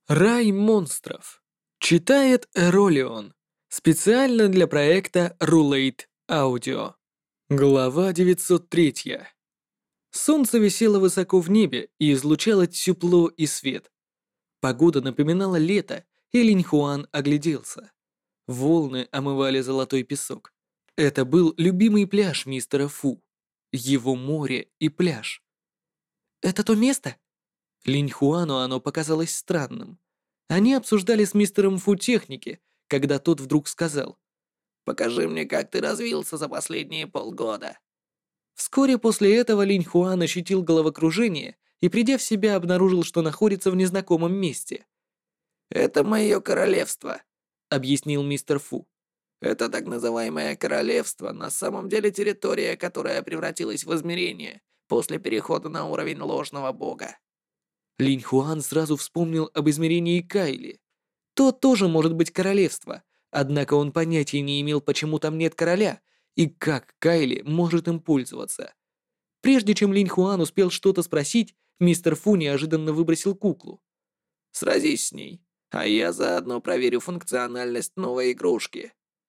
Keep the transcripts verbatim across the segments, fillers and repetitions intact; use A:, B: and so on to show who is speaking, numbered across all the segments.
A: Рай монстров. Читает Эролион. Специально для проекта Rulate Audio. Глава девятьсот три. Солнце висело высоко в небе и излучало тепло и свет. Погода напоминала лето, и Линьхуан огляделся. Волны омывали золотой песок. Это был любимый пляж мистера Фу. Его море и пляж. «Это то место?» Линьхуану оно показалось странным. Они обсуждали с мистером Фу техники, когда тот вдруг сказал:
B: «Покажи мне, как ты развился за последние полгода».
A: Вскоре после этого Линьхуан ощутил головокружение и, придя в себя, обнаружил, что находится в незнакомом месте.
B: «Это мое королевство»,
A: — объяснил мистер Фу.
B: «Это так называемое королевство, на самом деле территория, которая превратилась в измерение после перехода на уровень ложного бога».
A: Линьхуан сразу вспомнил об измерении Кайли. То тоже может быть королевство, однако он понятия не имел, почему там нет короля и как Кайли может им пользоваться. Прежде чем Линьхуан успел что-то спросить, мистер Фу неожиданно выбросил куклу.
B: «Сразись с ней, а я заодно проверю функциональность новой игрушки».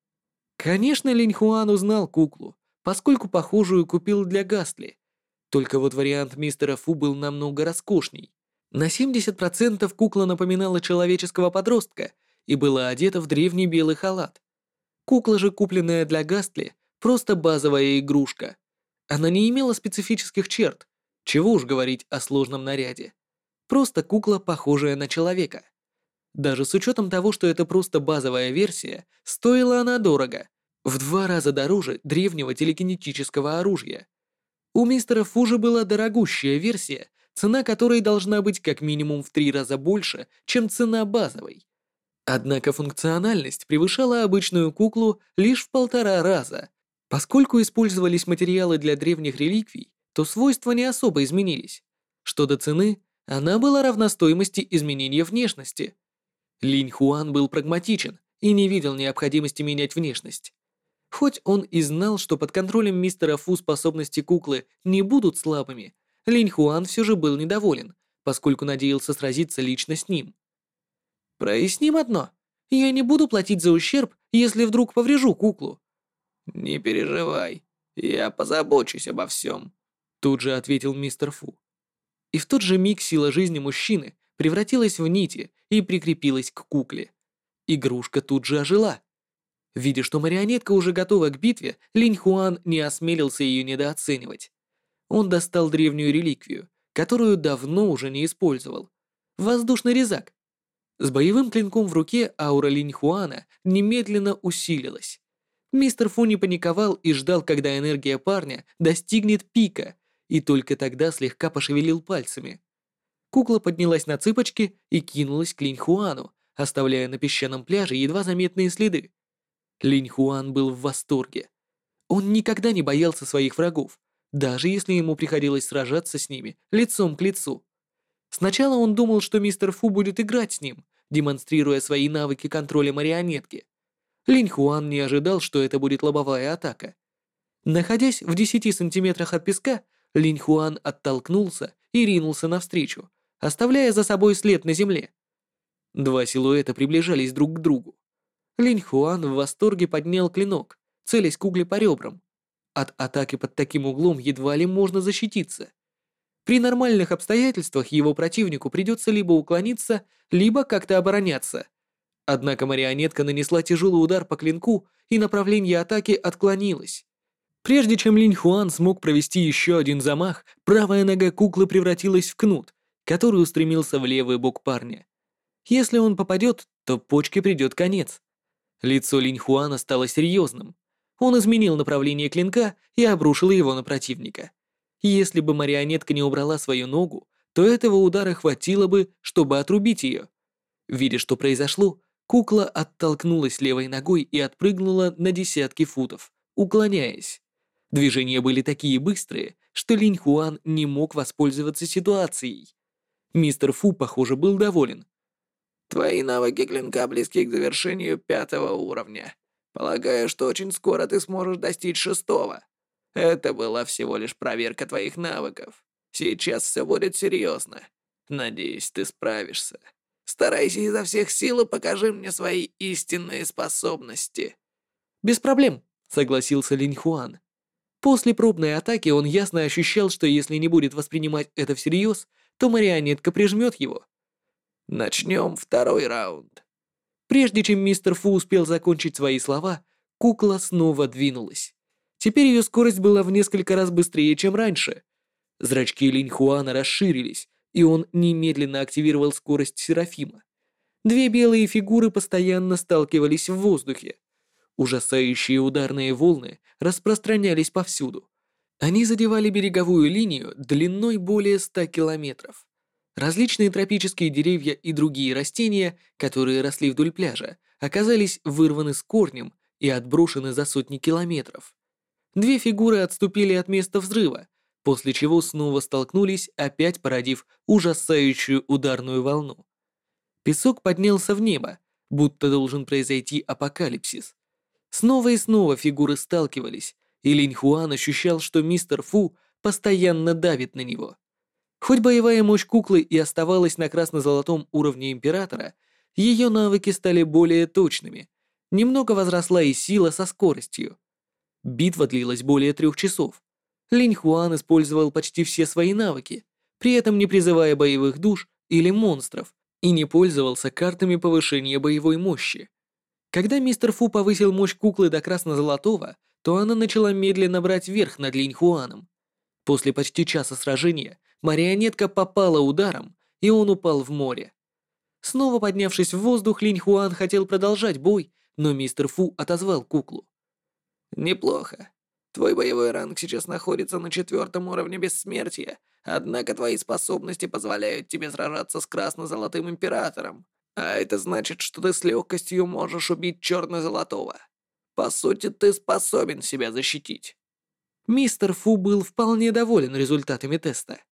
A: Конечно, Линьхуан узнал куклу, поскольку похожую купил для Гастли. Только вот вариант мистера Фу был намного роскошней. На семьдесят процентов кукла напоминала человеческого подростка и была одета в древний белый халат. Кукла же, купленная для Гастли, просто базовая игрушка. Она не имела специфических черт, чего уж говорить о сложном наряде. Просто кукла, похожая на человека. Даже с учетом того, что это просто базовая версия, стоила она дорого, в два раза дороже древнего телекинетического оружия. У мистера Фу же была дорогущая версия, цена которой должна быть как минимум в три раза больше, чем цена базовой. Однако функциональность превышала обычную куклу лишь в полтора раза. Поскольку использовались материалы для древних реликвий, то свойства не особо изменились. Что до цены, она была равна стоимости изменения внешности. Линь Хуан был прагматичен и не видел необходимости менять внешность. Хоть он и знал, что под контролем мистера Фу способности куклы не будут слабыми, Линь Хуан все же был недоволен, поскольку надеялся сразиться лично с ним. «Проясним одно. Я не буду платить за ущерб, если вдруг поврежу куклу».
B: «Не переживай, я позабочусь обо всем»,
A: — тут же ответил мистер Фу. И в тот же миг сила жизни мужчины превратилась в нити и прикрепилась к кукле. Игрушка тут же ожила. Видя, что марионетка уже готова к битве, Линь Хуан не осмелился ее недооценивать. Он достал древнюю реликвию, которую давно уже не использовал. Воздушный резак. С боевым клинком в руке аура Линь Хуана немедленно усилилась. Мистер Фу не паниковал и ждал, когда энергия парня достигнет пика, и только тогда слегка пошевелил пальцами. Кукла поднялась на цыпочки и кинулась к Линь Хуану, оставляя на песчаном пляже едва заметные следы. Линь Хуан был в восторге. Он никогда не боялся своих врагов, даже если ему приходилось сражаться с ними лицом к лицу. Сначала он думал, что мистер Фу будет играть с ним, демонстрируя свои навыки контроля марионетки. Линь Хуан не ожидал, что это будет лобовая атака. Находясь в десяти сантиметрах от песка, Линь Хуан оттолкнулся и ринулся навстречу, оставляя за собой след на земле. Два силуэта приближались друг к другу. Линь Хуан в восторге поднял клинок, целясь кукле по ребрам. От атаки под таким углом едва ли можно защититься. При нормальных обстоятельствах его противнику придется либо уклониться, либо как-то обороняться. Однако марионетка нанесла тяжелый удар по клинку, и направление атаки отклонилось. Прежде чем Линь Хуан смог провести еще один замах, правая нога куклы превратилась в кнут, который устремился в левый бок парня. Если он попадет, то почке придет конец. Лицо Линь Хуана стало серьезным. Он изменил направление клинка и обрушил его на противника. Если бы марионетка не убрала свою ногу, то этого удара хватило бы, чтобы отрубить ее. Видя, что произошло, кукла оттолкнулась левой ногой и отпрыгнула на десятки футов, уклоняясь. Движения были такие быстрые, что Линь Хуан не мог воспользоваться ситуацией. Мистер Фу, похоже, был доволен.
B: «Твои навыки клинка близки к завершению пятого уровня. Полагаю, что очень скоро ты сможешь достичь шестого. Это была всего лишь проверка твоих навыков. Сейчас все будет серьезно. Надеюсь, ты справишься». Старайся изо всех сил и покажи мне свои истинные способности».
A: «Без проблем», — согласился Линь Хуан. После пробной атаки он ясно ощущал, что если не будет воспринимать это всерьез, то марионетка прижмет его.
B: Начнем второй раунд.
A: Прежде чем мистер Фу успел закончить свои слова, кукла снова двинулась. Теперь ее скорость была в несколько раз быстрее, чем раньше. Зрачки Линь Хуана расширились, и он немедленно активировал скорость Серафима. Две белые фигуры постоянно сталкивались в воздухе. Ужасающие ударные волны распространялись повсюду. Они задевали береговую линию длиной более ста километров. Различные тропические деревья и другие растения, которые росли вдоль пляжа, оказались вырваны с корнем и отброшены за сотни километров. Две фигуры отступили от места взрыва, после чего снова столкнулись, опять породив ужасающую ударную волну. Песок поднялся в небо, будто должен произойти апокалипсис. Снова и снова фигуры сталкивались, и Линь Хуан ощущал, что мистер Фу постоянно давит на него. Хоть боевая мощь куклы и оставалась на красно-золотом уровне Императора, ее навыки стали более точными. Немного возросла и сила со скоростью. Битва длилась более трех часов. Линь Хуан использовал почти все свои навыки, при этом не призывая боевых душ или монстров, и не пользовался картами повышения боевой мощи. Когда мистер Фу повысил мощь куклы до красно-золотого, то она начала медленно брать верх над Линь Хуаном. После почти часа сражения марионетка попала ударом, и он упал в море. Снова поднявшись в воздух, Линь Хуан хотел продолжать бой, но мистер Фу отозвал куклу.
B: «Неплохо. Твой боевой ранг сейчас находится на четвертом уровне бессмертия, однако твои способности позволяют тебе сражаться с красно-золотым императором. А это значит, что ты с легкостью можешь убить черно-золотого. По сути, ты способен себя защитить».
A: Мистер Фу был вполне доволен результатами теста.